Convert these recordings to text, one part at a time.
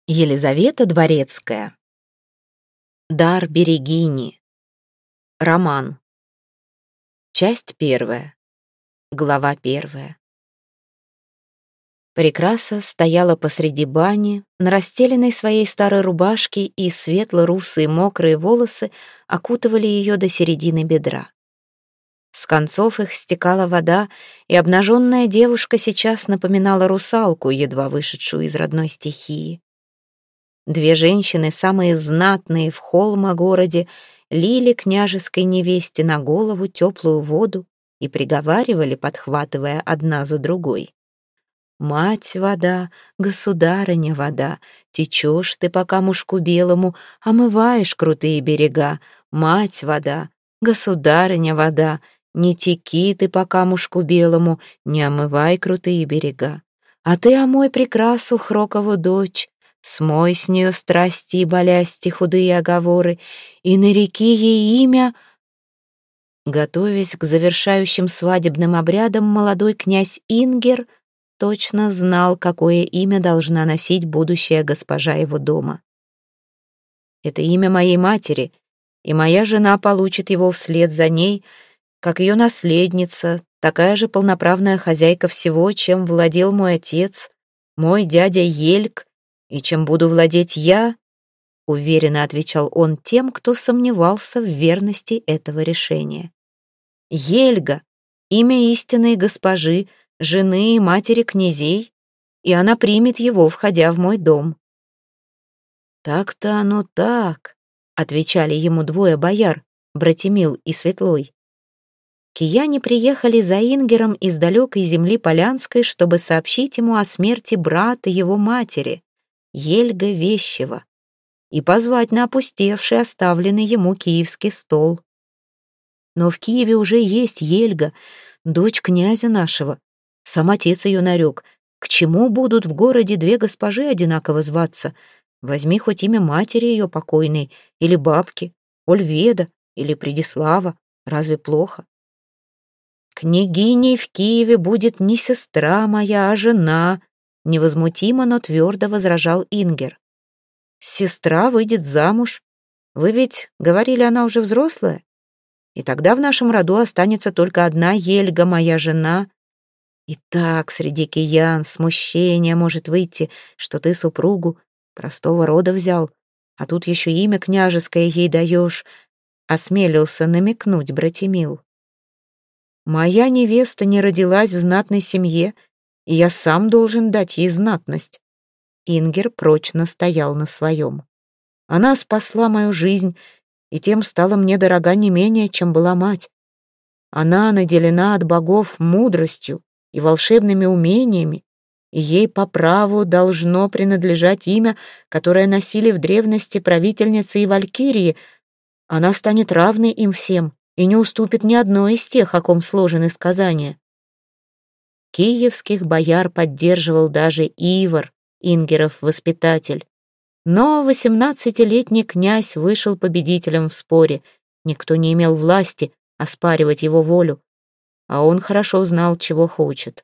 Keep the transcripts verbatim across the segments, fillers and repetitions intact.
Елизавета Дворецкая. Дар Берегини. Роман. Часть первая. Глава первая. Прекраса стояла посреди бани, на расстеленной своей старой рубашке, и светло-русые мокрые волосы окутывали ее до середины бедра. С концов их стекала вода, и обнаженная девушка сейчас напоминала русалку, едва вышедшую из родной стихии. Две женщины, самые знатные в Холма-городе, лили княжеской невесте на голову теплую воду и приговаривали, подхватывая одна за другой: «Мать вода, государыня вода, течешь ты по камушку белому, омываешь крутые берега. Мать вода, государыня вода, не теки ты по камушку белому, не омывай крутые берега. А ты омой прекрасу Хрокову дочь, смой с нее страсти и болясти, худые оговоры, и нареки ей имя». Готовясь к завершающим свадебным обрядам, молодой князь Ингер точно знал, какое имя должна носить будущая госпожа его дома. «Это имя моей матери, и моя жена получит его вслед за ней, как ее наследница, такая же полноправная хозяйка всего, чем владел мой отец, мой дядя Ельг, и чем буду владеть я», — уверенно отвечал он тем, кто сомневался в верности этого решения. «Ельга — имя истинной госпожи, жены и матери князей, и она примет его, входя в мой дом». «Так-то оно так», — отвечали ему двое бояр, Братимил и Светлой. Кияне приехали за Ингером из далекой земли Полянской, чтобы сообщить ему о смерти брата его матери, Ельга Вещева, и позвать на опустевший, оставленный ему киевский стол. Но в Киеве уже есть Ельга, дочь князя нашего. Сам отец ее нарек. К чему будут в городе две госпожи одинаково зваться? Возьми хоть имя матери ее покойной, или бабки, Ольведа, или Предислава. Разве плохо? «Княгиней в Киеве будет не сестра моя, а жена», — невозмутимо, но твердо возражал Ингер. «Сестра выйдет замуж. Вы ведь говорили, она уже взрослая? И тогда в нашем роду останется только одна Ельга, моя жена. И так среди киян смущение может выйти, что ты супругу простого рода взял, а тут еще имя княжеское ей даешь», — осмелился намекнуть Братимил. «Моя невеста не родилась в знатной семье, и я сам должен дать ей знатность». Ингер прочно стоял на своем. «Она спасла мою жизнь, и тем стала мне дорога не менее, чем была мать. Она наделена от богов мудростью и волшебными умениями, и ей по праву должно принадлежать имя, которое носили в древности правительницы и валькирии. Она станет равной им всем и не уступит ни одной из тех, о ком сложены сказания». Киевских бояр поддерживал даже Ивар, Ингеров воспитатель. Но восемнадцатилетний князь вышел победителем в споре. Никто не имел власти оспаривать его волю, а он хорошо знал, чего хочет.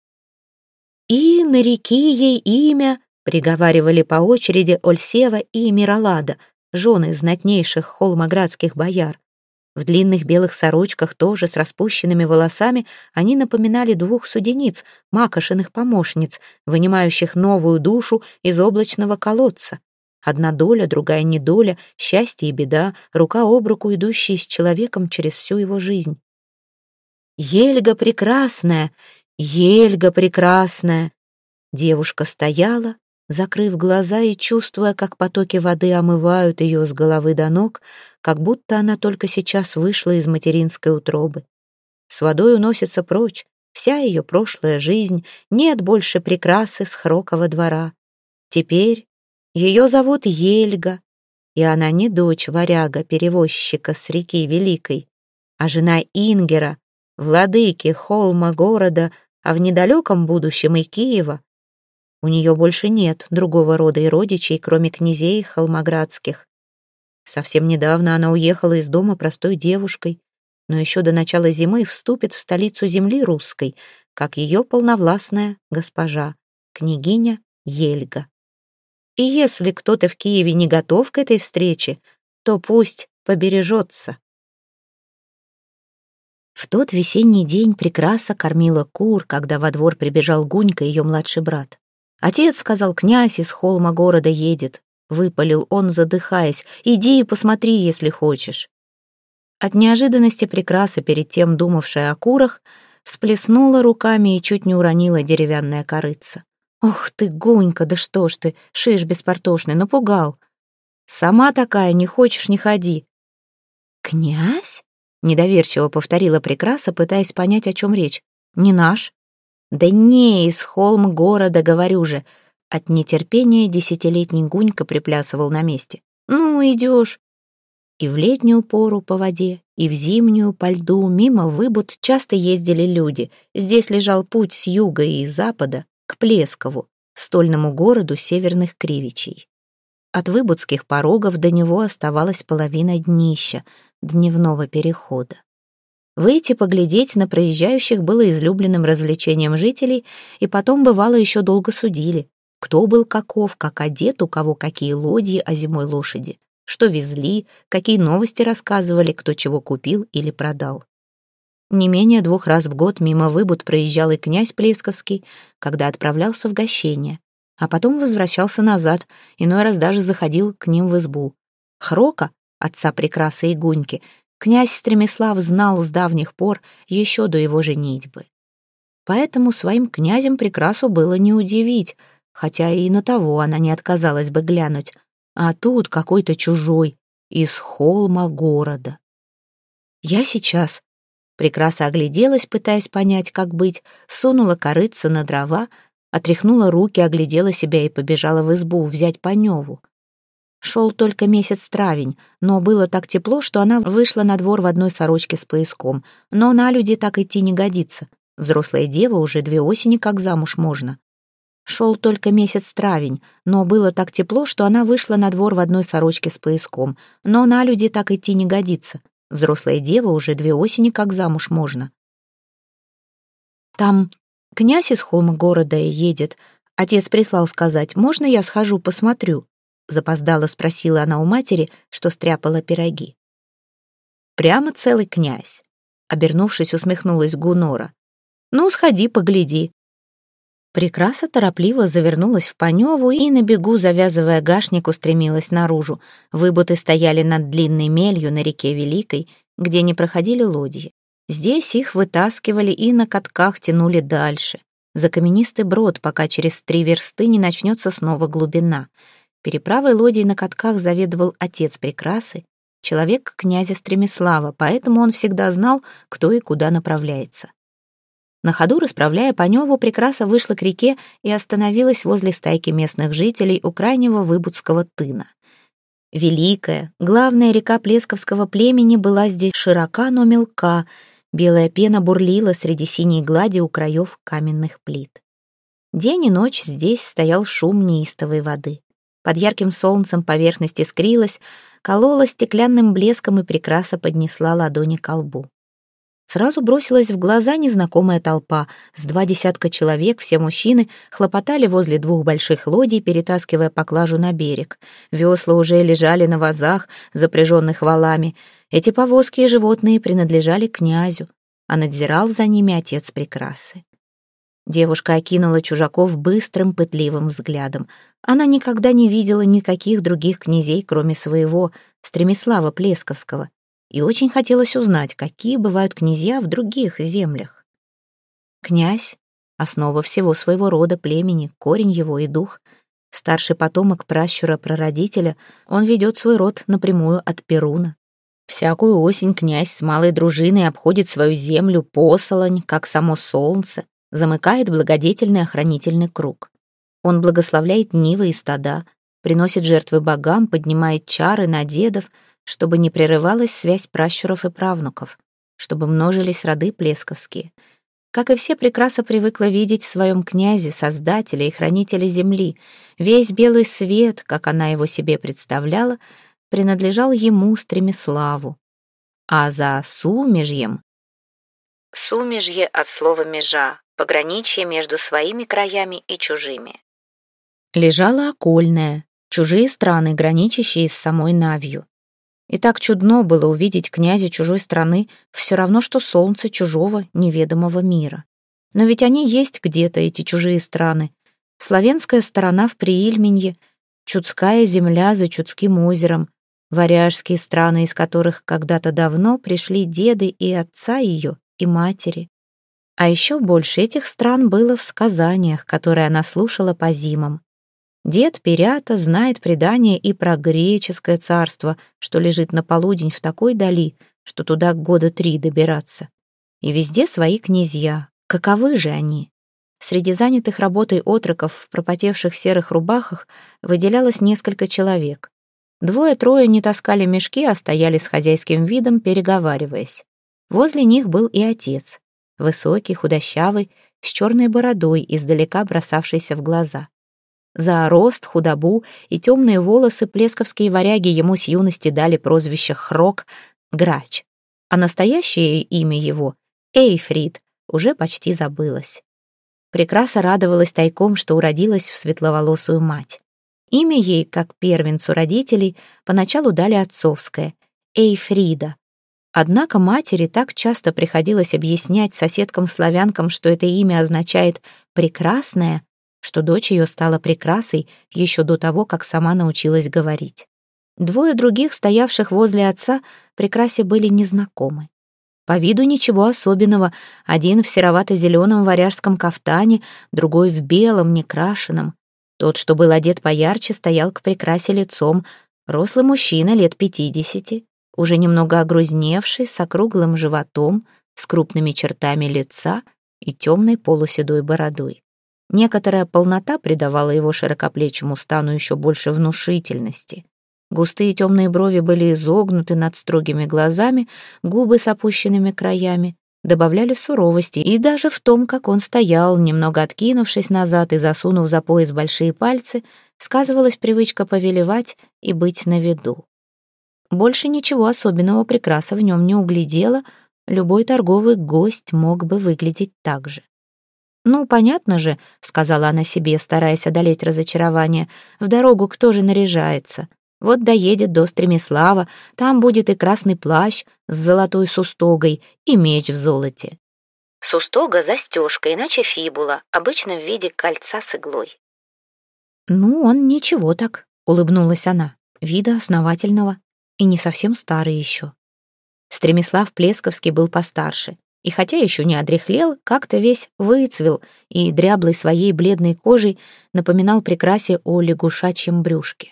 «И нареки ей имя», — приговаривали по очереди Ольсева и Миролада, жены знатнейших холмоградских бояр. В длинных белых сорочках, тоже с распущенными волосами, они напоминали двух судениц, Макошиных помощниц, вынимающих новую душу из облачного колодца. Одна доля, другая недоля, счастье и беда, рука об руку, идущие с человеком через всю его жизнь. «Ельга прекрасная! Ельга прекрасная!» Девушка стояла, закрыв глаза и чувствуя, как потоки воды омывают ее с головы до ног, как будто она только сейчас вышла из материнской утробы. С водой уносится прочь вся ее прошлая жизнь, нет больше прекрасы с Хрокова двора. Теперь ее зовут Ельга, и она не дочь варяга-перевозчика с реки Великой, а жена Ингера, владыки Холма-города, а в недалеком будущем и Киева. У нее больше нет другого рода и родичей, кроме князей холмоградских. Совсем недавно она уехала из дома простой девушкой, но еще до начала зимы вступит в столицу земли русской, как ее полновластная госпожа, княгиня Ельга. И если кто-то в Киеве не готов к этой встрече, то пусть побережется. В тот весенний день Прекраса кормила кур, когда во двор прибежал Гунька, ее младший брат. «Отец, — сказал, — князь из холма города едет», — выпалил он, задыхаясь. «Иди и посмотри, если хочешь». От неожиданности Прекраса, перед тем думавшая о курах, всплеснула руками и чуть не уронила деревянное корытце. «Ох ты, Гунька, да что ж ты, шиш беспортошный, напугал! Сама такая, не хочешь — не ходи». «Князь?» — недоверчиво повторила Прекраса, пытаясь понять, о чем речь. «Не наш?» «Да не, из холм города, говорю же». От нетерпения десятилетний Гунька приплясывал на месте. «Ну, идешь». И в летнюю пору по воде, и в зимнюю по льду мимо Выбуд часто ездили люди. Здесь лежал путь с юга и запада к Плескову, стольному городу северных Кривичей. От выбудских порогов до него оставалась половина днища, дневного перехода. Выйти поглядеть на проезжающих было излюбленным развлечением жителей, и потом, бывало, еще долго судили, кто был каков, как одет, у кого какие лодьи, а зимой лошади, что везли, какие новости рассказывали, кто чего купил или продал. Не менее двух раз в год мимо Выбуд проезжал и князь Плесковский, когда отправлялся в гощение, а потом возвращался назад, иной раз даже заходил к ним в избу. Хрока, отца Прекрасы и Гуньки, князь Стремислав знал с давних пор, еще до его женитьбы. Поэтому своим князем Прекрасу было не удивить, хотя и на того она не отказалась бы глянуть, а тут какой-то чужой, из холма города. «Я сейчас». Прекраса огляделась, пытаясь понять, как быть, сунула корытце на дрова, отряхнула руки, оглядела себя и побежала в избу взять Паневу. Шел только месяц травень, но было так тепло, что она вышла на двор в одной сорочке с пояском. Но на люди так идти не годится. Взрослая дева уже две осени как замуж можно. Шел только месяц травень, но было так тепло, что она вышла на двор в одной сорочке с пояском. Но на люди так идти не годится. Взрослая дева уже две осени как замуж можно. Там князь из холма города едет. Отец прислал сказать, можно я схожу посмотрю? Запоздала спросила она у матери, что стряпала пироги. Прямо целый князь. Обернувшись, усмехнулась Гунора. Ну, сходи, погляди. Прекраса торопливо завернулась в Паневу и на бегу, завязывая гашник, устремилась наружу. Выбуты стояли над длинной мелью на реке Великой, где не проходили лодьи. Здесь их вытаскивали и на катках тянули дальше, за каменистый брод, пока через три версты не начнется снова глубина. Переправой лодий на катках заведовал отец Прекрасы, человек князя Стремислава, поэтому он всегда знал, кто и куда направляется. На ходу, расправляя Паневу, Прекраса вышла к реке и остановилась возле стайки местных жителей у крайнего выбудского тына. Великая, главная река плесковского племени была здесь широка, но мелка, белая пена бурлила среди синей глади у краев каменных плит. День и ночь здесь стоял шум неистовой воды. Под ярким солнцем поверхность искрилась, колола стеклянным блеском, и Прекраса поднесла ладони ко лбу. Сразу бросилась в глаза незнакомая толпа. С два десятка человек, все мужчины, хлопотали возле двух больших лодий, перетаскивая поклажу на берег. Весла уже лежали на вазах, запряженных валами. Эти повозки и животные принадлежали князю, а надзирал за ними отец Прекрасы. Девушка окинула чужаков быстрым, пытливым взглядом. Она никогда не видела никаких других князей, кроме своего, Стремислава Плесковского, и очень хотелось узнать, какие бывают князья в других землях. Князь — основа всего своего рода племени, корень его и дух. Старший потомок пращура-прародителя, он ведет свой род напрямую от Перуна. Всякую осень князь с малой дружиной обходит свою землю посолонь, как само солнце, замыкает благодетельный охранительный круг. Он благословляет нивы и стада, приносит жертвы богам, поднимает чары на дедов, чтобы не прерывалась связь пращуров и правнуков, чтобы множились роды плесковские. Как и все, Прекраса привыкла видеть в своем князе создателя и хранителя земли. Весь белый свет, как она его себе представляла, принадлежал ему, Стремиславу. А за сумежьем... Сумежье от слова «межа», пограничье между своими краями и чужими. лежала окольная, чужие страны, граничащие с самой Навью. И так чудно было увидеть князя чужой страны, все равно, что солнце чужого неведомого мира. Но ведь они есть где-то, эти чужие страны. Славянская сторона в Приильменье, Чудская земля за Чудским озером, варяжские страны, из которых когда-то давно пришли деды и отца ее, и матери. А еще больше этих стран было в сказаниях, которые она слушала по зимам. Дед Перята знает предание и про греческое царство, что лежит на полудень в такой дали, что туда года три добираться. И везде свои князья. Каковы же они? Среди занятых работой отроков в пропотевших серых рубахах выделялось несколько человек. Двое-трое не таскали мешки, а стояли с хозяйским видом, переговариваясь. Возле них был и отец, высокий, худощавый, с черной бородой, издалека бросавшийся в глаза. За рост, худобу и темные волосы плесковские варяги ему с юности дали прозвище Хрок, Грач, а настоящее имя его, Эйфрид, уже почти забылось. Прекраса радовалась тайком, что уродилась в светловолосую мать. Имя ей, как первенцу родителей, поначалу дали отцовское — Эйфрида. Однако матери так часто приходилось объяснять соседкам-славянкам, что это имя означает «прекрасная», что дочь ее стала прекрасой еще до того, как сама научилась говорить. Двое других, стоявших возле отца, прекрасе были незнакомы. По виду ничего особенного, один в серовато-зеленом варяжском кафтане, другой в белом, некрашенном. Тот, что был одет поярче, стоял к прекрасе лицом, рослый мужчина лет пятидесяти, уже немного огрузневший, с округлым животом, с крупными чертами лица и темной полуседой бородой. Некоторая полнота придавала его широкоплечему стану еще больше внушительности. Густые темные брови были изогнуты над строгими глазами, губы с опущенными краями добавляли суровости, и даже в том, как он стоял, немного откинувшись назад и засунув за пояс большие пальцы, сказывалась привычка повелевать и быть на виду. Больше ничего особенного прекраса в нем не углядела, любой торговый гость мог бы выглядеть так же. «Ну, понятно же», — сказала она себе, стараясь одолеть разочарование, «в дорогу кто же наряжается? Вот доедет до Стремислава, там будет и красный плащ с золотой сустогой, и меч в золоте». Сустога — застежка, иначе фибула, обычно в виде кольца с иглой. «Ну, он ничего так», — улыбнулась она, вида основательного и не совсем старый еще. Стремислав Плесковский был постарше, и хотя еще не одряхлел, как-то весь выцвел и дряблой своей бледной кожей напоминал прекрасе о лягушачьем брюшке.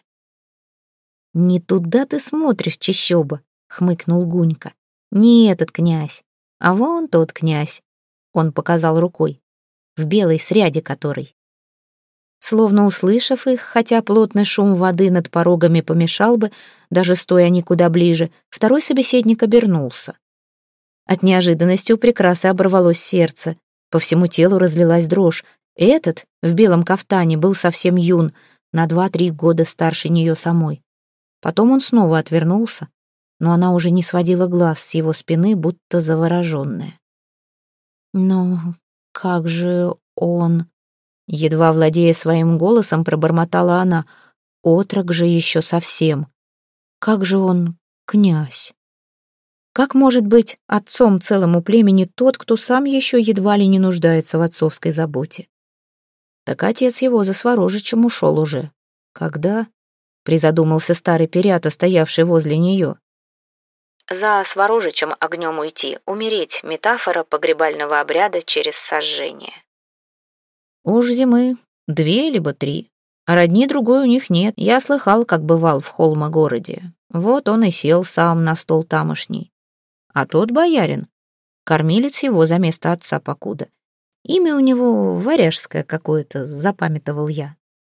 «Не туда ты смотришь, чащоба», — хмыкнул Гунька. «Не этот князь, а вон тот князь», — он показал рукой, в белой сряде которой. Словно услышав их, хотя плотный шум воды над порогами помешал бы, даже стоя они куда ближе, второй собеседник обернулся. От неожиданности у прекрасы оборвалось сердце, по всему телу разлилась дрожь. Этот, в белом кафтане, был совсем юн, на два-три года старше нее самой. Потом он снова отвернулся, но она уже не сводила глаз с его спины, будто завороженная. «Но как же он...» Едва владея своим голосом, пробормотала она. «Отрок же еще совсем. Как же он князь? Как может быть отцом целому племени тот, кто сам еще едва ли не нуждается в отцовской заботе?» Так отец его за Сворожичем ушел уже. Когда? Призадумался старый Перята, стоявший возле нее. За Сворожичем огнем уйти, умереть — метафора погребального обряда через сожжение. Уж зимы две либо три, а родни другой у них нет. Я слыхал, как бывал в Холма-городе. Вот он и сел сам на стол тамошний. А тот боярин, кормилец его за место отца покуда. Имя у него варяжское какое-то, запамятовал я.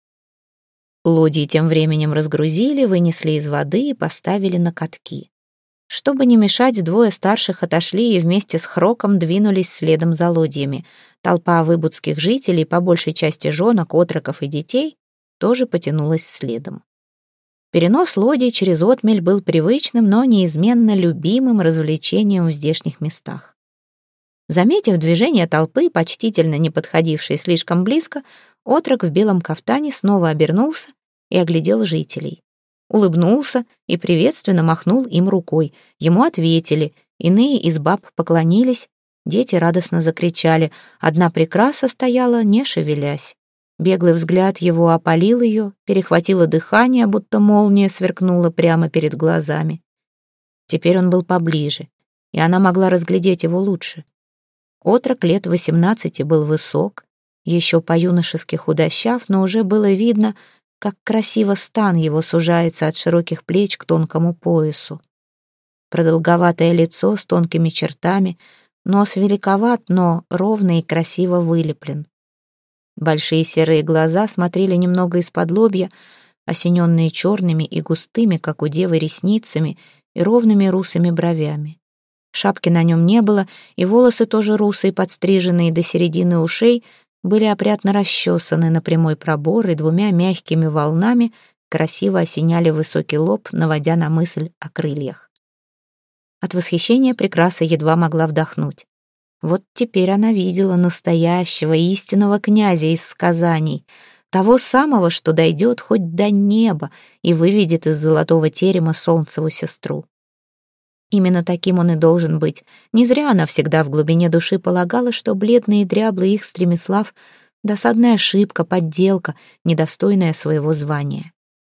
Лодьи тем временем разгрузили, вынесли из воды и поставили на катки. Чтобы не мешать, двое старших отошли и вместе с Хроком двинулись следом за лодьями. Толпа выбудских жителей, по большей части жонок, отроков и детей, тоже потянулась следом. Перенос лодий через отмель был привычным, но неизменно любимым развлечением в здешних местах. Заметив движение толпы, почтительно не подходившей слишком близко, Отрок в белом кафтане снова обернулся и оглядел жителей. Улыбнулся и приветственно махнул им рукой. Ему ответили, иные из баб поклонились, дети радостно закричали. Одна прекраса стояла, не шевелясь. Беглый взгляд его опалил ее, перехватило дыхание, будто молния сверкнула прямо перед глазами. Теперь он был поближе, и она могла разглядеть его лучше. Отрок лет восемнадцати был высок, еще по-юношески худощав, но уже было видно, как красиво стан его сужается от широких плеч к тонкому поясу. Продолговатое лицо с тонкими чертами, нос великоват, но ровно и красиво вылеплен. Большие серые глаза смотрели немного из-под лобья, осененные черными и густыми, как у девы, ресницами и ровными русыми бровями. Шапки на нем не было, и волосы тоже русые, подстриженные до середины ушей, были опрятно расчесаны на прямой пробор и двумя мягкими волнами красиво осеняли высокий лоб, наводя на мысль о крыльях. От восхищения прекраса едва могла вдохнуть. Вот теперь она видела настоящего истинного князя из сказаний, того самого, что дойдет хоть до неба и выведет из золотого терема солнцеву сестру. Именно таким он и должен быть. Не зря она всегда в глубине души полагала, что бледный и дряблый их Стремислав — досадная ошибка, подделка, недостойная своего звания.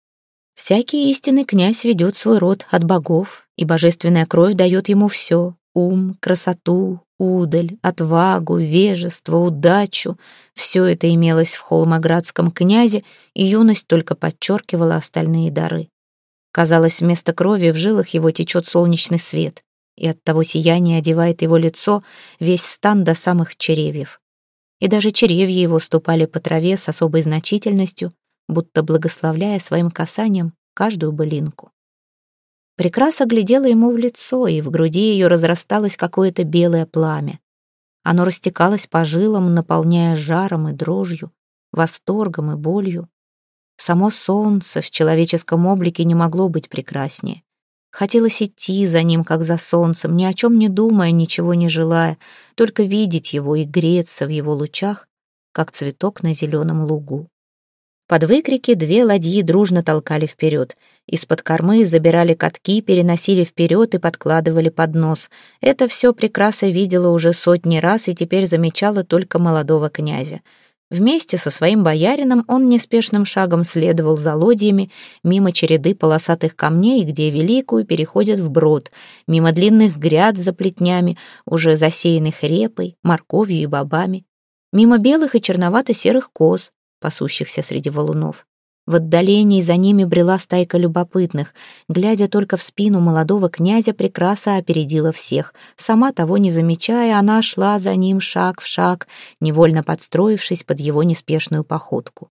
Всякий истинный князь ведет свой род от богов, и божественная кровь дает ему все — ум, красоту, удаль, отвагу, вежество, удачу. Все это имелось в холмоградском князе, и юность только подчеркивала остальные дары. Казалось, вместо крови в жилах его течет солнечный свет, и оттого сияние одевает его лицо, весь стан до самых черевьев. И даже черевья его ступали по траве с особой значительностью, будто благословляя своим касанием каждую былинку. Прекраса глядела ему в лицо, и в груди ее разрасталось какое-то белое пламя. Оно растекалось по жилам, наполняя жаром и дрожью, восторгом и болью. Само солнце в человеческом облике не могло быть прекраснее. Хотелось идти за ним, как за солнцем, ни о чем не думая, ничего не желая, только видеть его и греться в его лучах, как цветок на зеленом лугу. Под выкрики две ладьи дружно толкали вперед. Из-под кормы забирали катки, переносили вперед и подкладывали под нос. Это все Прекраса видела уже сотни раз и теперь замечала только молодого князя. Вместе со своим боярином он неспешным шагом следовал за лодьями мимо череды полосатых камней, где Великую переходят вброд, мимо длинных гряд за плетнями, уже засеянных репой, морковью и бобами, мимо белых и черновато-серых коз, пасущихся среди валунов. В отдалении за ними брела стайка любопытных. Глядя только в спину молодого князя, Прекраса опередила всех. Сама того не замечая, она шла за ним шаг в шаг, невольно подстроившись под его неспешную походку.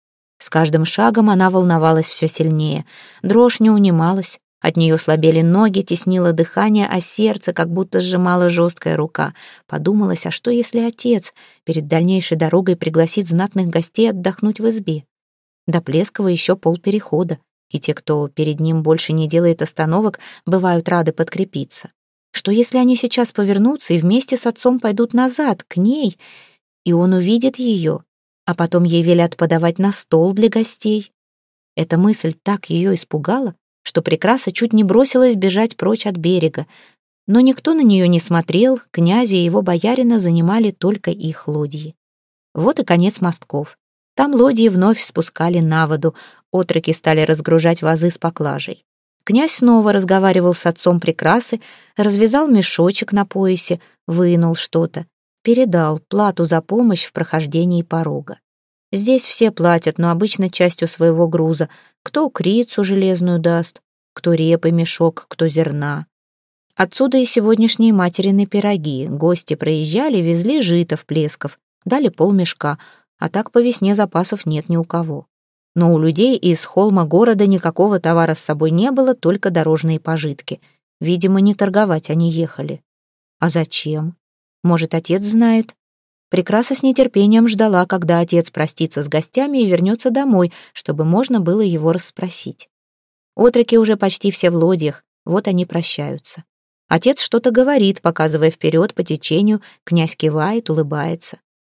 С каждым шагом она волновалась все сильнее. Дрожь не унималась, от нее слабели ноги, теснило дыхание, а сердце как будто сжимала жесткая рука. Подумалось, а что если отец перед дальнейшей дорогой пригласит знатных гостей отдохнуть в избе? До Плескова еще полперехода, и те, кто перед ним больше не делает остановок, бывают рады подкрепиться. Что если они сейчас повернутся и вместе с отцом пойдут назад, к ней, и он увидит ее, а потом ей велят подавать на стол для гостей? Эта мысль так ее испугала, что Прекраса чуть не бросилась бежать прочь от берега. Но никто на нее не смотрел, князя и его боярина занимали только их лодьи. Вот и конец мостков. Там лодьи вновь спускали на воду, отроки стали разгружать вазы с поклажей. Князь снова разговаривал с отцом Прекрасы, развязал мешочек на поясе, вынул что-то, передал плату за помощь в прохождении порога. Здесь все платят, но обычно частью своего груза. Кто крицу железную даст, кто репы мешок, кто зерна. Отсюда и сегодняшние материны пироги. Гости проезжали, везли жито в Плесков, дали полмешка, а так по весне запасов нет ни у кого. Но у людей из холма города никакого товара с собой не было, только дорожные пожитки. Видимо, не торговать они ехали. А зачем? Может, отец знает? Прекраса с нетерпением ждала, когда отец простится с гостями и вернется домой, чтобы можно было его расспросить. Отроки уже почти все в лодьях, вот они прощаются. Отец что-то говорит, показывая вперед по течению, князь кивает, улыбается.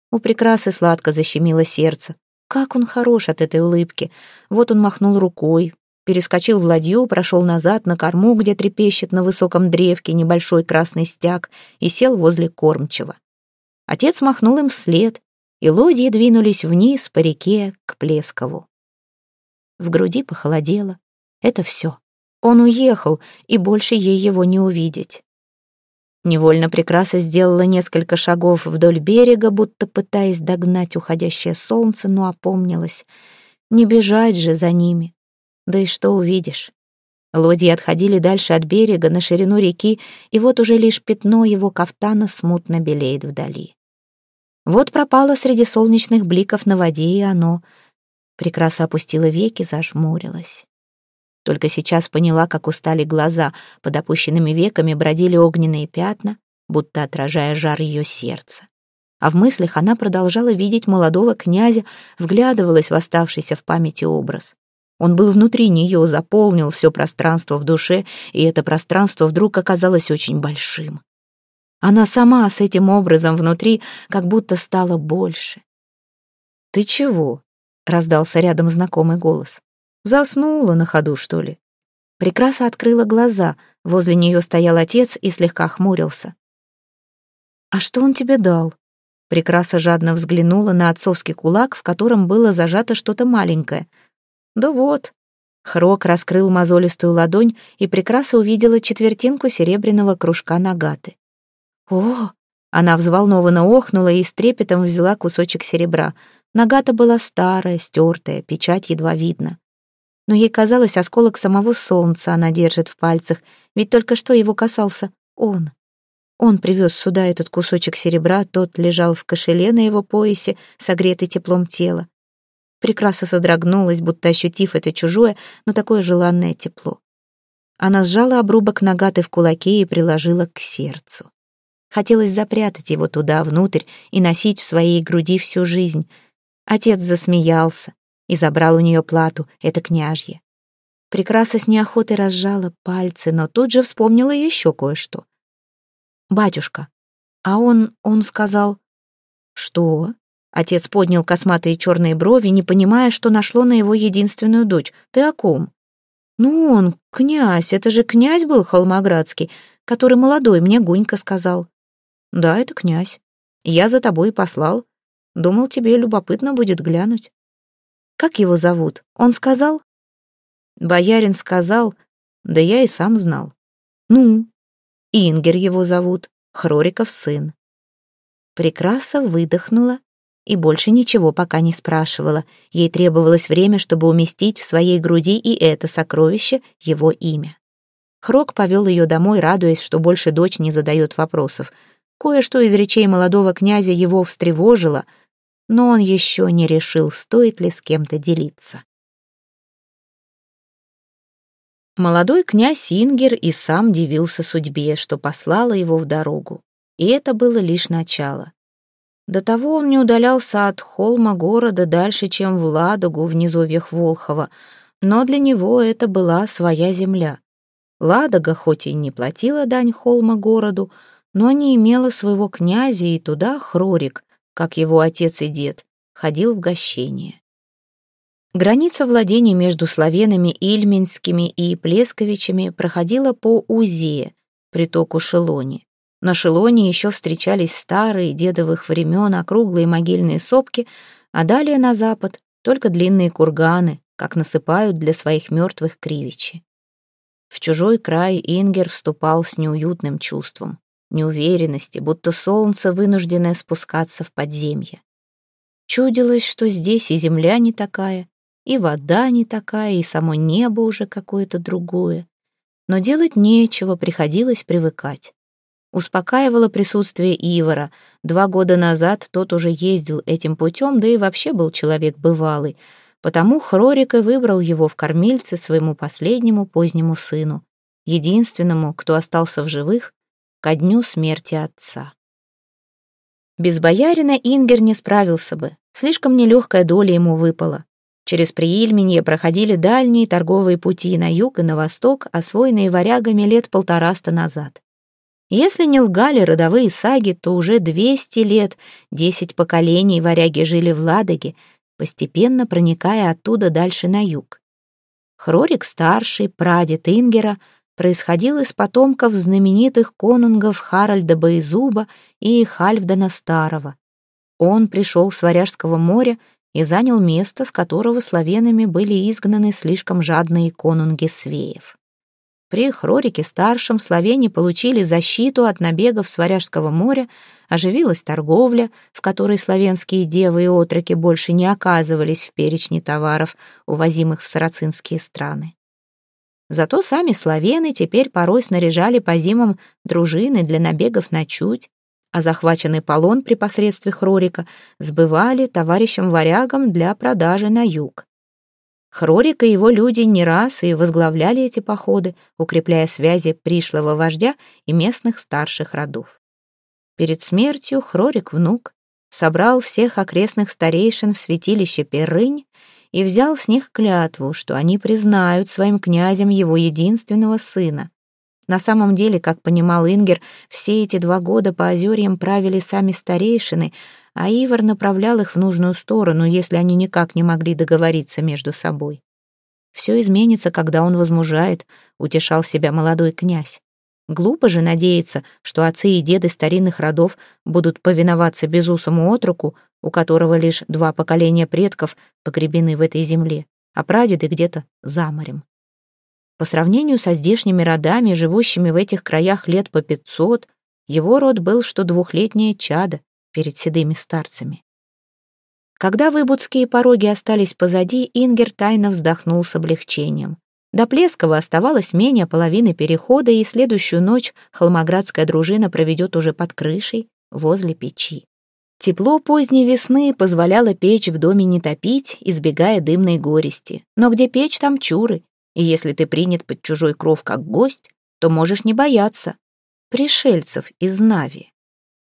У Прекрасы сладко защемило сердце. Как он хорош от этой улыбки. Вот он махнул рукой, перескочил в ладью, прошел назад на корму, где трепещет на высоком древке небольшой красный стяг, и сел возле кормчего. Отец махнул им вслед, и лодьи двинулись вниз по реке к Плескову. В груди похолодело. Это все. Он уехал, и больше ей его не увидеть. Невольно Прекраса сделала несколько шагов вдоль берега, будто пытаясь догнать уходящее солнце, но опомнилась. Не бежать же за ними. Да и что увидишь? Лодьи отходили дальше от берега, на ширину реки, и вот уже лишь пятно его кафтана смутно белеет вдали. Вот пропало среди солнечных бликов на воде и оно. Прекраса опустила веки, зажмурилась. Только сейчас поняла, как устали глаза, под опущенными веками бродили огненные пятна, будто отражая жар ее сердца. А в мыслях она продолжала видеть молодого князя, вглядывалась в оставшийся в памяти образ. Он был внутри нее, заполнил все пространство в душе, и это пространство вдруг оказалось очень большим. Она сама с этим образом внутри как будто стала больше. «Ты чего?» — раздался рядом знакомый голос. «Заснула на ходу, что ли?» Прекраса открыла глаза. Возле нее стоял отец и слегка хмурился. «А что он тебе дал?» Прекраса жадно взглянула на отцовский кулак, в котором было зажато что-то маленькое. «Да вот». Хрок раскрыл мозолистую ладонь, и Прекраса увидела четвертинку серебряного кружка Нагаты. «О!» Она взволнованно охнула и с трепетом взяла кусочек серебра. Нагата была старая, стертая, печать едва видно. Но ей казалось, осколок самого солнца она держит в пальцах, ведь только что его касался он. Он привез сюда этот кусочек серебра, тот лежал в кошеле на его поясе, согретый теплом тела. Прекраса содрогнулась, будто ощутив это чужое, но такое желанное тепло. Она сжала обрубок Нагаты в кулаке и приложила к сердцу. Хотелось запрятать его туда, внутрь, и носить в своей груди всю жизнь. Отец засмеялся и забрал у нее плату, это княжье. Прекраса с неохотой разжала пальцы, но тут же вспомнила еще кое-что. «Батюшка, а он, он сказал...» «Что?» Отец поднял косматые черные брови, не понимая, что нашло на его единственную дочь. «Ты о ком?» «Ну он, князь, это же князь был холмоградский, который молодой, мне Гунька сказал». «Да, это князь. Я за тобой и послал. Думал, тебе любопытно будет глянуть». «Как его зовут? Он сказал?» «Боярин сказал, да я и сам знал». «Ну?» «Ингер его зовут, Хрориков сын». Прекраса выдохнула и больше ничего пока не спрашивала. Ей требовалось время, чтобы уместить в своей груди и это сокровище, его имя. Хрок повел ее домой, радуясь, что больше дочь не задает вопросов. Кое-что из речей молодого князя его встревожило, но он еще не решил, стоит ли с кем-то делиться. Молодой князь Ингер и сам дивился судьбе, что послала его в дорогу. И это было лишь начало. До того он не удалялся от холма города дальше, чем в Ладогу в низовьях Волхова, но для него это была своя земля. Ладога хоть и не платила дань холма городу, но не имела своего князя, и туда Хрорик, как его отец и дед, ходил в гощение. Граница владений между славянами Ильминскими и Плесковичами проходила по Узе, притоку Шелони. На Шелоне еще встречались старые дедовых времен округлые могильные сопки, а далее на запад только длинные курганы, как насыпают для своих мертвых кривичи. В чужой край Ингер вступал с неуютным чувством, неуверенности, будто солнце, вынужденное спускаться в подземье. Чудилось, что здесь и земля не такая, и вода не такая, и само небо уже какое-то другое. Но делать нечего, приходилось привыкать. Успокаивало присутствие Ивара. Два года назад тот уже ездил этим путем, да и вообще был человек бывалый. Потому Хрорик и выбрал его в кормильце своему последнему позднему сыну, единственному, кто остался в живых ко дню смерти отца. Без боярина Ингер не справился бы, слишком нелегкая доля ему выпала. Через Приильменье проходили дальние торговые пути на юг и на восток, освоенные варягами лет полтораста назад. Если не лгали родовые саги, то уже двести лет, десять поколений варяги жили в Ладоге, постепенно проникая оттуда дальше на юг. Хрорик-старший, прадед Ингера, происходил из потомков знаменитых конунгов Харальда Боезуба и Хальфдена Старого. Он пришел с Варяжского моря и занял место, с которого славянами были изгнаны слишком жадные конунги свеев. При Хрорике-старшем славяне получили защиту от набегов с Варяжского моря, оживилась торговля, в которой славянские девы и отроки больше не оказывались в перечне товаров, увозимых в сарацинские страны. Зато сами славяне теперь порой снаряжали по зимам дружины для набегов на Чудь, а захваченный полон при посредстве Хрорика сбывали товарищам-варягам для продажи на юг. Хрорик и его люди не раз и возглавляли эти походы, укрепляя связи пришлого вождя и местных старших родов. Перед смертью Хрорик-внук собрал всех окрестных старейшин в святилище Перынь и взял с них клятву, что они признают своим князем его единственного сына. На самом деле, как понимал Ингер, все эти два года по озерьям правили сами старейшины, а Ивар направлял их в нужную сторону, если они никак не могли договориться между собой. «Все изменится, когда он возмужает», — утешал себя молодой князь. Глупо же надеяться, что отцы и деды старинных родов будут повиноваться безусому отроку, у которого лишь два поколения предков погребены в этой земле, а прадеды где-то за морем. По сравнению со здешними родами, живущими в этих краях лет по пятьсот, его род был что двухлетнее чадо перед седыми старцами. Когда выбудские пороги остались позади, Ингер тайно вздохнул с облегчением. До Плескова оставалось менее половины перехода, и следующую ночь холмоградская дружина проведет уже под крышей, возле печи. Тепло поздней весны позволяло печь в доме не топить, избегая дымной горести. Но где печь, там чуры, и если ты принят под чужой кров как гость, то можешь не бояться пришельцев из Нави.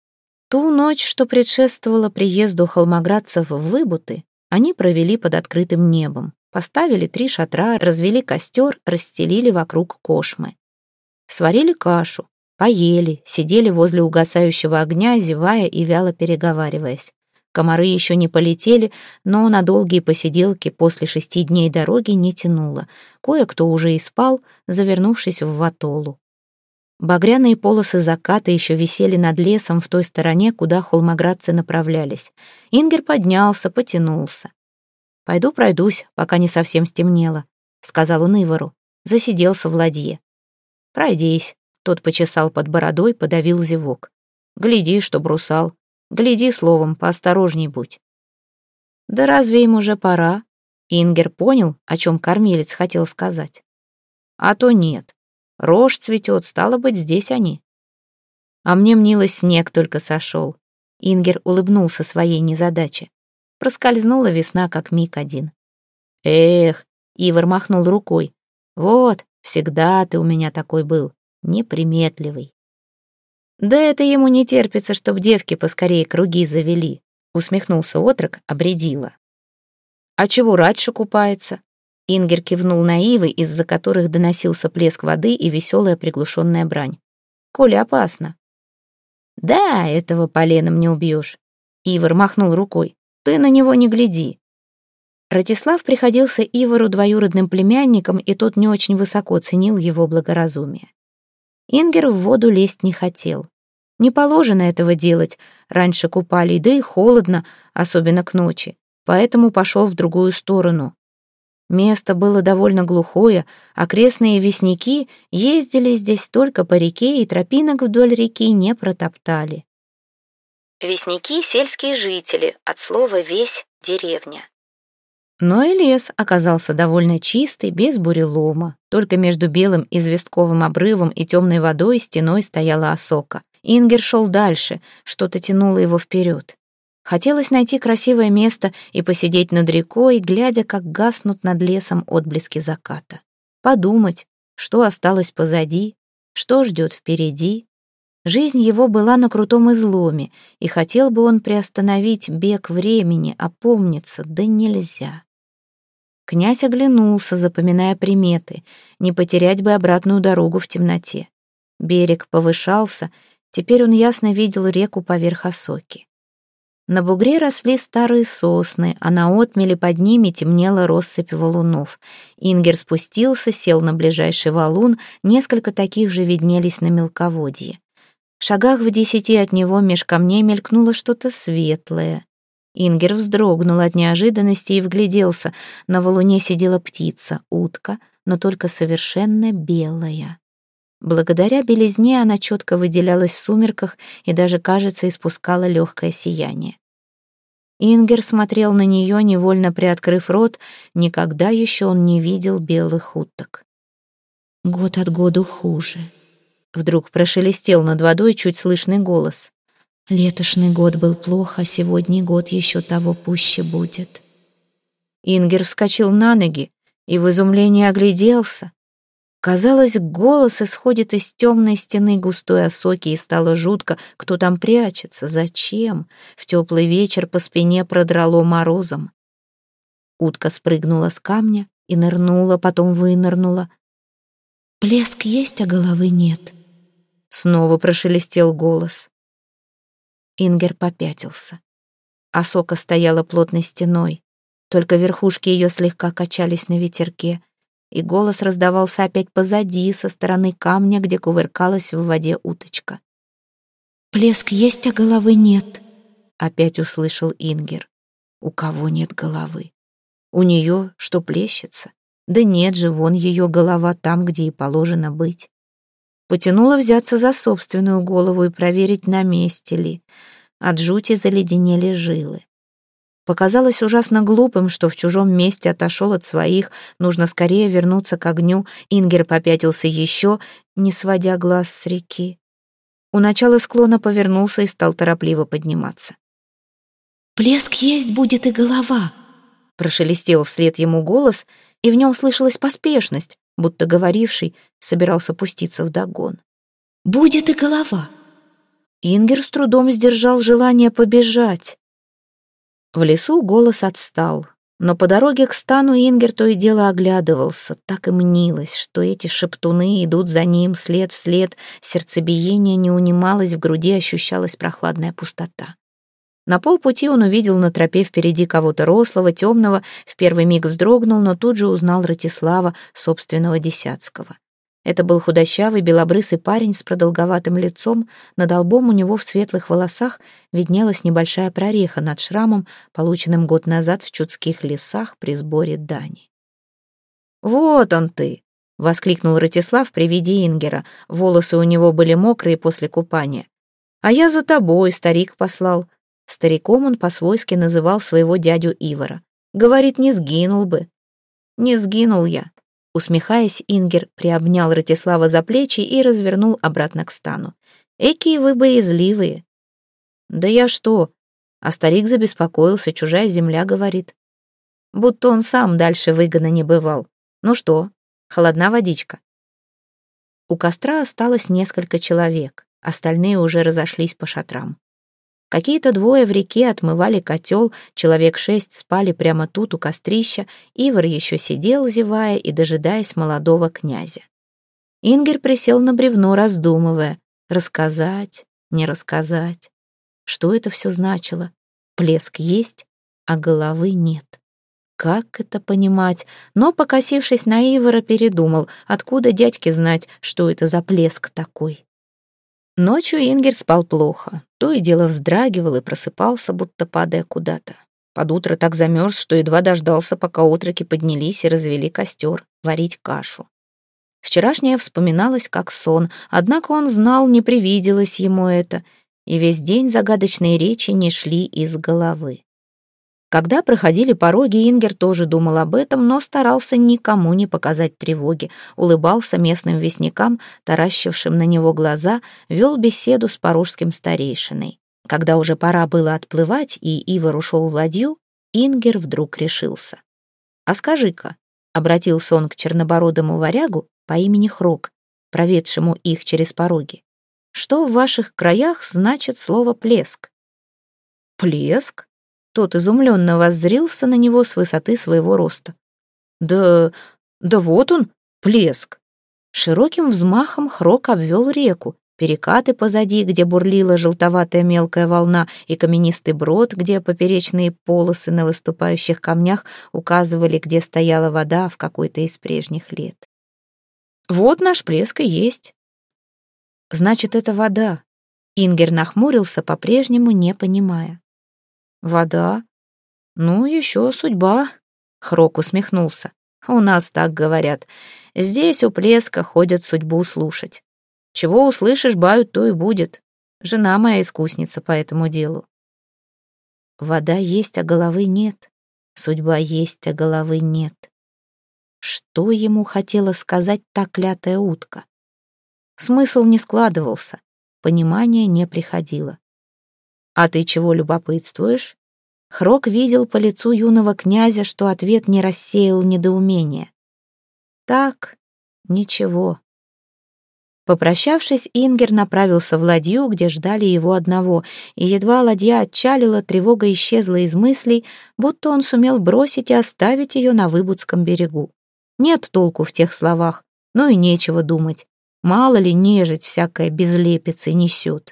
Ту ночь, что предшествовала приезду холмоградцев в Выбуты, они провели под открытым небом, поставили три шатра, развели костер, расстелили вокруг кошмы. Сварили кашу, поели, сидели возле угасающего огня, зевая и вяло переговариваясь. Комары еще не полетели, но на долгие посиделки после шести дней дороги не тянуло. Кое-кто уже и спал, завернувшись в ватолу. Багряные полосы заката еще висели над лесом в той стороне, куда холмоградцы направлялись. Ингер поднялся, потянулся. «Пойду пройдусь, пока не совсем стемнело», — сказал он Ивару. Засиделся в ладье. «Пройдись», — тот почесал под бородой, подавил зевок. «Гляди, что брусал. Гляди словом, поосторожней будь». «Да разве им уже пора?» Ингер понял, о чем кормилец хотел сказать. «А то нет. Рожь цветет, стало быть, здесь они». А мне мнилось, снег только сошел. Ингер улыбнулся своей незадаче. Проскользнула весна, как миг один. «Эх», — Ивар махнул рукой, — «вот, всегда ты у меня такой был, неприметливый». «Да это ему не терпится, чтоб девки поскорее круги завели», — усмехнулся отрок, обредила. «А чего раньше купается?» Ингер кивнул на ивы, из-за которых доносился плеск воды и веселая приглушенная брань. «Коли опасно». «Да, этого поленом не убьешь», — Ивар махнул рукой. «Ты на него не гляди». Ратислав приходился Ивару двоюродным племянником, и тот не очень высоко ценил его благоразумие. Ингер в воду лезть не хотел. Не положено этого делать, раньше купали, да и холодно, особенно к ночи, поэтому пошел в другую сторону. Место было довольно глухое, окрестные весники ездили здесь только по реке и тропинок вдоль реки не протоптали. Весники — сельские жители, от слова «весь» — деревня. Но и лес оказался довольно чистый, без бурелома. Только между белым известковым обрывом и темной водой стеной стояла осока. Ингер шел дальше, что-то тянуло его вперед. Хотелось найти красивое место и посидеть над рекой, глядя, как гаснут над лесом отблески заката. Подумать, что осталось позади, что ждет впереди. Жизнь его была на крутом изломе, и хотел бы он приостановить бег времени, опомниться, да нельзя. Князь оглянулся, запоминая приметы, не потерять бы обратную дорогу в темноте. Берег повышался, теперь он ясно видел реку поверх осоки. На бугре росли старые сосны, а на отмеле под ними темнела россыпь валунов. Ингер спустился, сел на ближайший валун, несколько таких же виднелись на мелководье. В шагах в десяти от него меж камней мелькнуло что-то светлое. Ингер вздрогнул от неожиданности и вгляделся. На валуне сидела птица, утка, но только совершенно белая. Благодаря белизне она четко выделялась в сумерках и даже, кажется, испускала легкое сияние. Ингер смотрел на нее, невольно приоткрыв рот. Никогда еще он не видел белых уток. «Год от году хуже», — вдруг прошелестел над водой чуть слышный голос. «Летошный год был плох, а сегодня год еще того пуще будет». Ингер вскочил на ноги и в изумлении огляделся. Казалось, голос исходит из темной стены густой осоки, и стало жутко, кто там прячется, зачем. В теплый вечер по спине продрало морозом. Утка спрыгнула с камня и нырнула, потом вынырнула. «Плеск есть, а головы нет», — снова прошелестел голос. Ингер попятился. Осока стояла плотной стеной, только верхушки ее слегка качались на ветерке, и голос раздавался опять позади, со стороны камня, где кувыркалась в воде уточка. «Плеск есть, а головы нет», — опять услышал Ингер. «У кого нет головы? У нее что плещется? Да нет же, вон ее голова там, где и положено быть». Потянула взяться за собственную голову и проверить, на месте ли. От жути заледенели жилы. Показалось ужасно глупым, что в чужом месте отошел от своих, нужно скорее вернуться к огню. Ингер попятился еще, не сводя глаз с реки. У начала склона повернулся и стал торопливо подниматься. «Плеск есть будет и голова», — прошелестел вслед ему голос, и в нем слышалась поспешность, будто говоривший собирался пуститься вдогон. «Будет и голова». Ингер с трудом сдержал желание побежать. В лесу голос отстал, но по дороге к стану Ингер то и дело оглядывался. Так и мнилось, что эти шептуны идут за ним след в след. Сердцебиение не унималось, в груди ощущалась прохладная пустота. На полпути он увидел на тропе впереди кого-то рослого, темного, в первый миг вздрогнул, но тут же узнал Ратислава, собственного Десятского. Это был худощавый, белобрысый парень с продолговатым лицом, над лбом у него в светлых волосах виднелась небольшая прореха над шрамом, полученным год назад в Чудских лесах при сборе дани. «Вот он ты!» — воскликнул Ратислав при виде Ингера. Волосы у него были мокрые после купания. «А я за тобой, старик послал». Стариком он по-свойски называл своего дядю Ивара. Говорит, не сгинул бы. «Не сгинул я». Усмехаясь, Ингер приобнял Ратислава за плечи и развернул обратно к стану. «Экие вы боязливые». «Да я что?» А старик забеспокоился, чужая земля, говорит. Будто он сам дальше выгона не бывал. «Ну что, холодна водичка?» У костра осталось несколько человек, остальные уже разошлись по шатрам. Какие-то двое в реке отмывали котел, человек шесть спали прямо тут, у кострища, Ивар еще сидел, зевая и дожидаясь молодого князя. Ингер присел на бревно, раздумывая, рассказать, не рассказать. Что это все значило? Плеск есть, а головы нет. Как это понимать? Но, покосившись на Ивара, передумал, откуда дядьке знать, что это за плеск такой. Ночью Ингер спал плохо, то и дело вздрагивал и просыпался, будто падая куда-то. Под утро так замерз, что едва дождался, пока отроки поднялись и развели костер, варить кашу. Вчерашнее вспоминалось как сон, однако он знал, не привиделось ему это, и весь день загадочные речи не шли из головы. Когда проходили пороги, Ингер тоже думал об этом, но старался никому не показать тревоги, улыбался местным вестникам, таращившим на него глаза, вел беседу с порожским старейшиной. Когда уже пора было отплывать, и Ивар ушел в ладью, Ингер вдруг решился. «А скажи-ка», — обратился он к чернобородому варягу по имени Хрок, проведшему их через пороги, «что в ваших краях значит слово «плеск»?» «Плеск?» Тот изумленно воззрился на него с высоты своего роста. «Да, да вот он, плеск. Широким взмахом Хрок обвел реку, перекаты позади, где бурлила желтоватая мелкая волна, и каменистый брод, где поперечные полосы на выступающих камнях указывали, где стояла вода в какой-то из прежних лет. «Вот наш плеск и есть». «Значит, это вода». Ингер нахмурился, по-прежнему не понимая. «Вода? Ну, еще судьба», — Хрок усмехнулся. «У нас так говорят. Здесь у плеска ходят судьбу слушать. Чего услышишь, баю, то и будет. Жена моя искусница по этому делу». Вода есть, а головы нет. Судьба есть, а головы нет. Что ему хотела сказать та клятая утка? Смысл не складывался, понимание не приходило. «А ты чего любопытствуешь?» Хрок видел по лицу юного князя, что ответ не рассеял недоумение. «Так, ничего». Попрощавшись, Ингер направился в ладью, где ждали его одного, и едва ладья отчалила, тревога исчезла из мыслей, будто он сумел бросить и оставить ее на Выбудском берегу. Нет толку в тех словах, но и нечего думать. Мало ли нежить всякая безлепицы несет.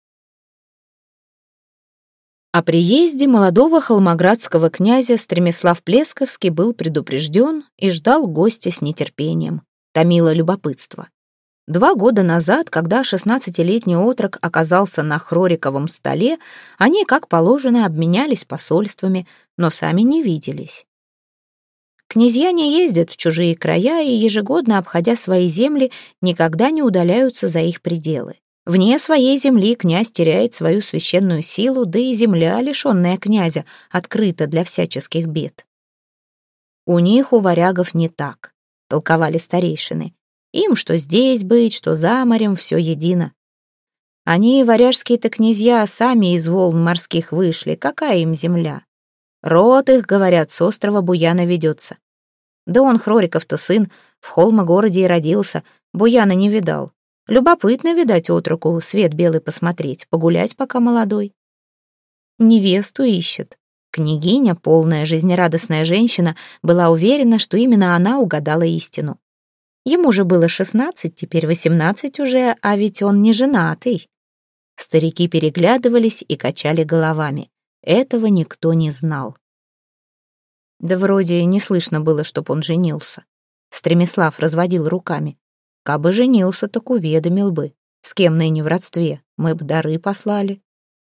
О приезде молодого холмоградского князя Стремислав Плесковский был предупрежден и ждал гостя с нетерпением. Томило любопытство. Два года назад, когда шестнадцатилетний отрок оказался на Хрориковом столе, они, как положено, обменялись посольствами, но сами не виделись. Князья не ездят в чужие края и, ежегодно обходя свои земли, никогда не удаляются за их пределы. Вне своей земли князь теряет свою священную силу, да и земля, лишенная князя, открыта для всяческих бед. «У них, у варягов, не так», — толковали старейшины. «Им что здесь быть, что за морем, все едино. Они, варяжские-то князья, сами из волн морских вышли, какая им земля? Род их, говорят, с острова Буяна ведется. Да он, Хрориков-то сын, в Холма-городе и родился, Буяна не видал. Любопытно, видать, отроку свет белый посмотреть, погулять, пока молодой. Невесту ищет». Княгиня, полная жизнерадостная женщина, была уверена, что именно она угадала истину. Ему же было шестнадцать, теперь восемнадцать уже, а ведь он не женатый. Старики переглядывались и качали головами. Этого никто не знал. Да вроде не слышно было, чтоб он женился. Стремислав разводил руками. Кабы женился, так уведомил бы. С кем ныне в родстве, мы б дары послали.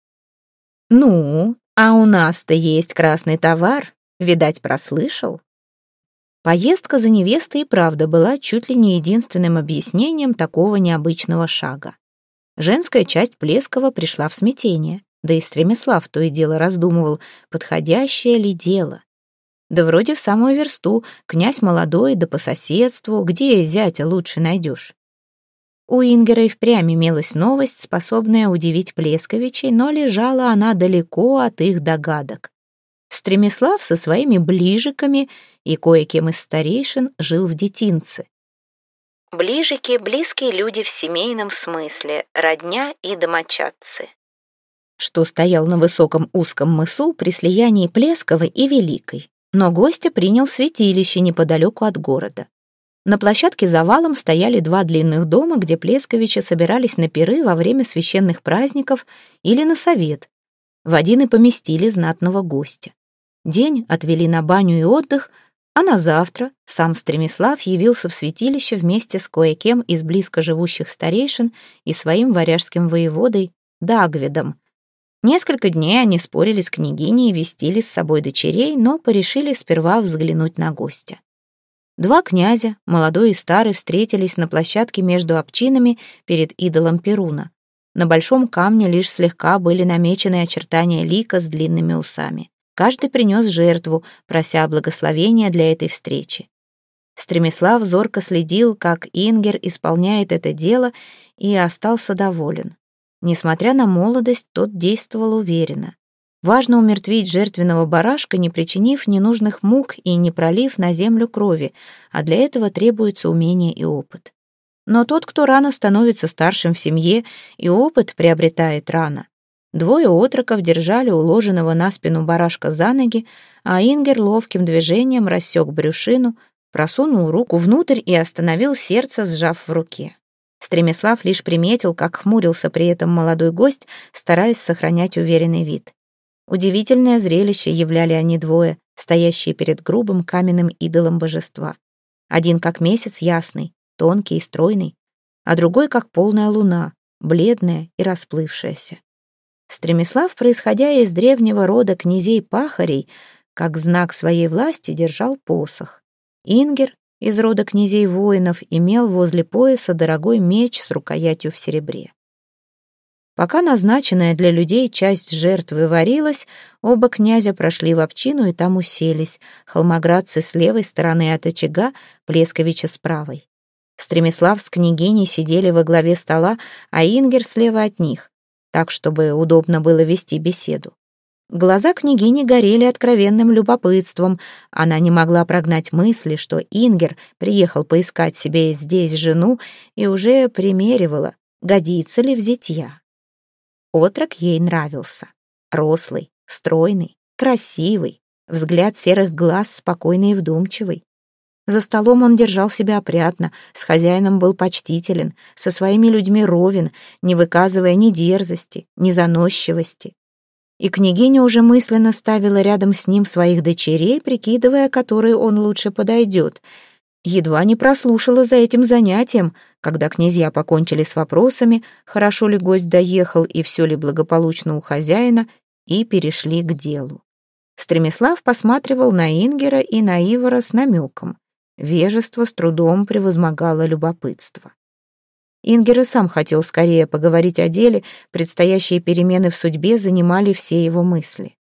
«Ну, а у нас-то есть красный товар, видать, прослышал?» Поездка за невестой и правда была чуть ли не единственным объяснением такого необычного шага. Женская часть Плескова пришла в смятение, да и Стремислав то и дело раздумывал, подходящее ли дело. Да вроде в самую версту, князь молодой, да по соседству, где зятя лучше найдешь. У Ингера и впрямь имелась новость, способная удивить Плесковичей, но лежала она далеко от их догадок. Стремислав со своими ближиками и кое-кем из старейшин жил в детинце. Ближики — близкие люди в семейном смысле, родня и домочадцы, что стоял на высоком узком мысу при слиянии Плесковой и Великой, но гостя принял в святилище неподалеку от города. На площадке за валом стояли два длинных дома, где Плесковичи собирались на пиры во время священных праздников или на совет. В один и поместили знатного гостя. День отвели на баню и отдых, а на завтра сам Стремислав явился в святилище вместе с кое-кем из близко живущих старейшин и своим варяжским воеводой Дагведом. Несколько дней они спорили с княгиней и вестили с собой дочерей, но порешили сперва взглянуть на гостя. Два князя, молодой и старый, встретились на площадке между общинами перед идолом Перуна. На большом камне лишь слегка были намечены очертания лика с длинными усами. Каждый принес жертву, прося благословения для этой встречи. Стремислав зорко следил, как Ингер исполняет это дело, и остался доволен. Несмотря на молодость, тот действовал уверенно. Важно умертвить жертвенного барашка, не причинив ненужных мук и не пролив на землю крови, а для этого требуется умение и опыт. Но тот, кто рано становится старшим в семье, и опыт приобретает рано. Двое отроков держали уложенного на спину барашка за ноги, а Ингер ловким движением рассек брюшину, просунул руку внутрь и остановил сердце, сжав в руке. Стремислав лишь приметил, как хмурился при этом молодой гость, стараясь сохранять уверенный вид. Удивительное зрелище являли они двое, стоящие перед грубым каменным идолом божества. Один как месяц ясный, тонкий и стройный, а другой как полная луна, бледная и расплывшаяся. Стремислав, происходя из древнего рода князей-пахарей, как знак своей власти держал посох. Ингер из рода князей-воинов имел возле пояса дорогой меч с рукоятью в серебре. Пока назначенная для людей часть жертвы варилась, оба князя прошли в общину и там уселись, холмоградцы с левой стороны от очага, Плесковича с правой. Стремислав с княгиней сидели во главе стола, а Ингер слева от них, так, чтобы удобно было вести беседу. Глаза княгини горели откровенным любопытством. Она не могла прогнать мысли, что Ингер приехал поискать себе здесь жену и уже примеривала, годится ли в зятья. Отрок ей нравился. Рослый, стройный, красивый, взгляд серых глаз спокойный и вдумчивый. За столом он держал себя опрятно, с хозяином был почтителен, со своими людьми ровен, не выказывая ни дерзости, ни заносчивости. И княгиня уже мысленно ставила рядом с ним своих дочерей, прикидывая, которой он лучше подойдет. Едва не прослушала за этим занятием, когда князья покончили с вопросами, хорошо ли гость доехал и все ли благополучно у хозяина, и перешли к делу. Стремислав посматривал на Ингера и на Ивара с намеком. Вежество с трудом превозмогало любопытство. Ингер и сам хотел скорее поговорить о деле, предстоящие перемены в судьбе занимали все его мысли.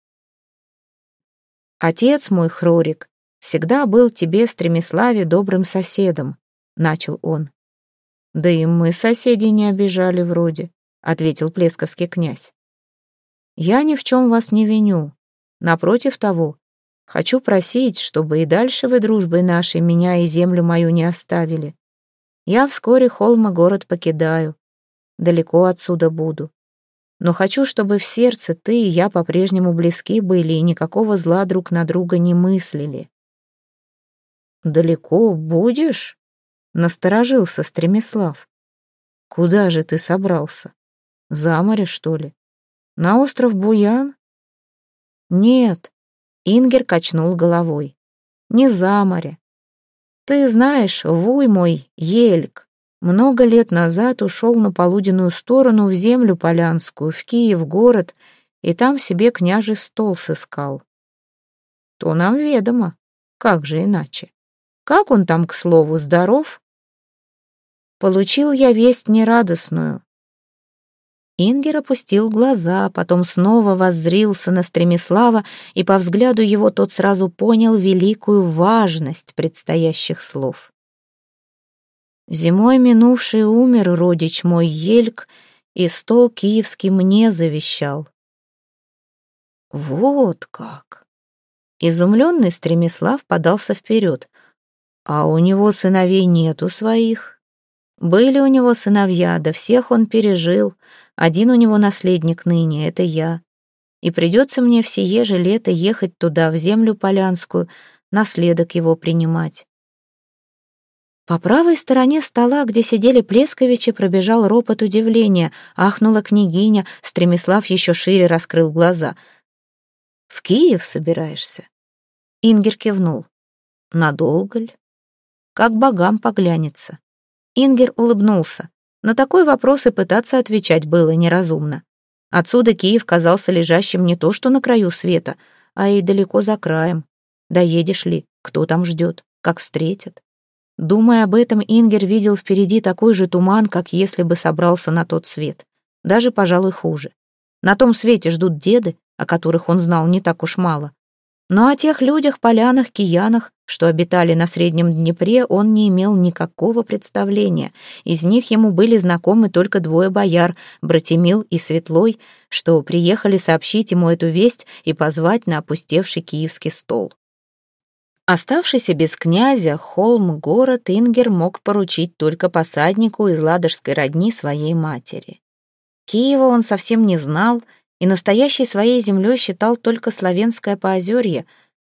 «Отец мой, Хрорик, всегда был тебе, Стремиславе, добрым соседом», — начал он. «Да и мы соседей не обижали вроде», — ответил плесковский князь. «Я ни в чем вас не виню. Напротив того, хочу просить, чтобы и дальше вы дружбой нашей меня и землю мою не оставили. Я вскоре холм и город покидаю, далеко отсюда буду. Но хочу, чтобы в сердце ты и я по-прежнему близки были и никакого зла друг на друга не мыслили». «Далеко будешь?» — насторожился Стремислав. «Куда же ты собрался? За море, что ли? На остров Буян?» «Нет», — Ингер качнул головой, — «не за море. Ты знаешь, вуй мой, Ельк, много лет назад ушел на полуденную сторону в землю полянскую, в Киев город, и там себе княжий стол сыскал. То нам ведомо, как же иначе. Как он там, к слову, здоров?» «Получил я весть нерадостную». Ингер опустил глаза, потом снова воззрился на Стремислава, и по взгляду его тот сразу понял великую важность предстоящих слов. «Зимой минувший умер родич мой Ельк, и стол киевский мне завещал». «Вот как!» Изумленный Стремислав подался вперед. «А у него сыновей нету своих?» «Были у него сыновья, да всех он пережил. Один у него наследник ныне, это я. И придется мне в сие же лето ехать туда, в землю полянскую, наследок его принимать». По правой стороне стола, где сидели Плесковичи, пробежал ропот удивления. Ахнула княгиня, Стремислав еще шире раскрыл глаза. «В Киев собираешься?» Ингер кивнул. «Надолго ли?» «Как богам поглянется». Ингер улыбнулся. На такой вопрос и пытаться отвечать было неразумно. Отсюда Киев казался лежащим не то что на краю света, а и далеко за краем. Доедешь ли, кто там ждет, как встретят? Думая об этом, Ингер видел впереди такой же туман, как если бы собрался на тот свет. Даже, пожалуй, хуже. На том свете ждут деды, о которых он знал не так уж мало. Но о тех людях, полянах, киянах, что обитали на Среднем Днепре, он не имел никакого представления. Из них ему были знакомы только двое бояр, Братимил и Светлой, что приехали сообщить ему эту весть и позвать на опустевший киевский стол. Оставшийся без князя холм-город Ингер мог поручить только посаднику из ладожской родни своей матери. Киева он совсем не знал и настоящей своей землей считал только Славенское Поозерье,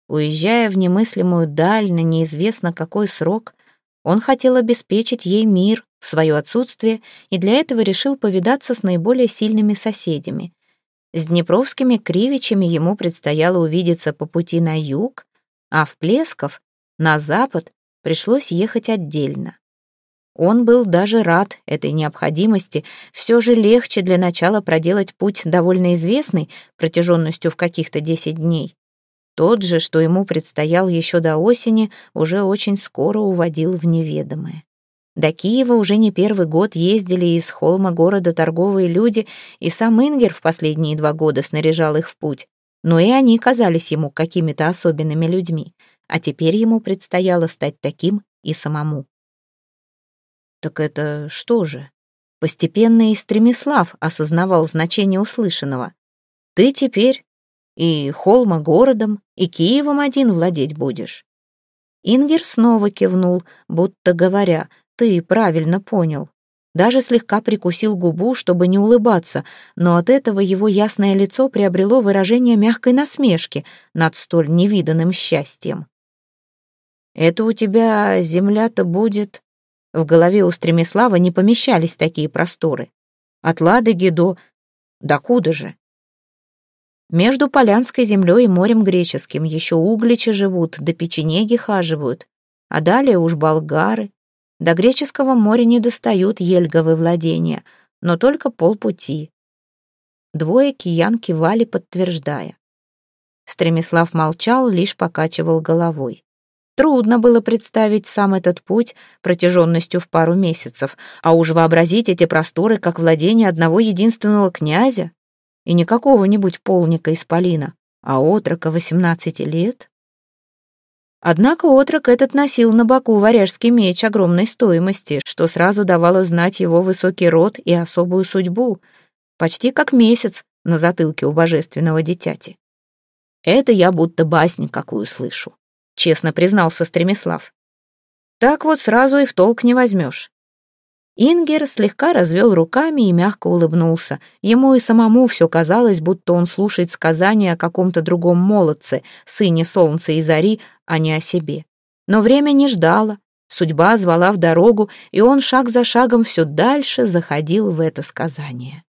Уезжая в немыслимую даль на неизвестно какой срок, он хотел обеспечить ей мир в свое отсутствие и для этого решил повидаться с наиболее сильными соседями. С днепровскими кривичами ему предстояло увидеться по пути на юг, а в Плесков, на запад, пришлось ехать отдельно. Он был даже рад этой необходимости, все же легче для начала проделать путь довольно известный, протяженностью в каких-то десять дней. Тот же, что ему предстоял еще до осени, уже очень скоро уводил в неведомое. До Киева уже не первый год ездили из холма города торговые люди, и сам Ингер в последние два года снаряжал их в путь, но и они казались ему какими-то особенными людьми, а теперь ему предстояло стать таким и самому. Так это что же? Постепенно и Стремислав осознавал значение услышанного. Ты теперь и холма городом, и Киевом один владеть будешь. Ингер снова кивнул, будто говоря, ты правильно понял. Даже слегка прикусил губу, чтобы не улыбаться, но от этого его ясное лицо приобрело выражение мягкой насмешки над столь невиданным счастьем. «Это у тебя земля-то будет...» В голове у Стремислава не помещались такие просторы. От Ладоги до... Да куда же? Между Полянской землей и морем греческим еще угличи живут, да печенеги хаживают, а далее уж болгары. До греческого моря не достают ельговы владения, но только полпути. Двое киян кивали, подтверждая. Стремислав молчал, лишь покачивал головой. Трудно было представить сам этот путь протяженностью в пару месяцев, а уж вообразить эти просторы как владение одного единственного князя, и не какого-нибудь полника-исполина, а отрока восемнадцати лет. Однако отрок этот носил на боку варяжский меч огромной стоимости, что сразу давало знать его высокий род и особую судьбу, почти как месяц на затылке у божественного дитяти. «Это я будто басню какую слышу», — честно признался Стремислав. «Так вот сразу и в толк не возьмешь». Ингер слегка развел руками и мягко улыбнулся. Ему и самому все казалось, будто он слушает сказания о каком-то другом молодце, сыне солнца и зари, а не о себе. Но время не ждало, судьба звала в дорогу, и он шаг за шагом все дальше заходил в это сказание.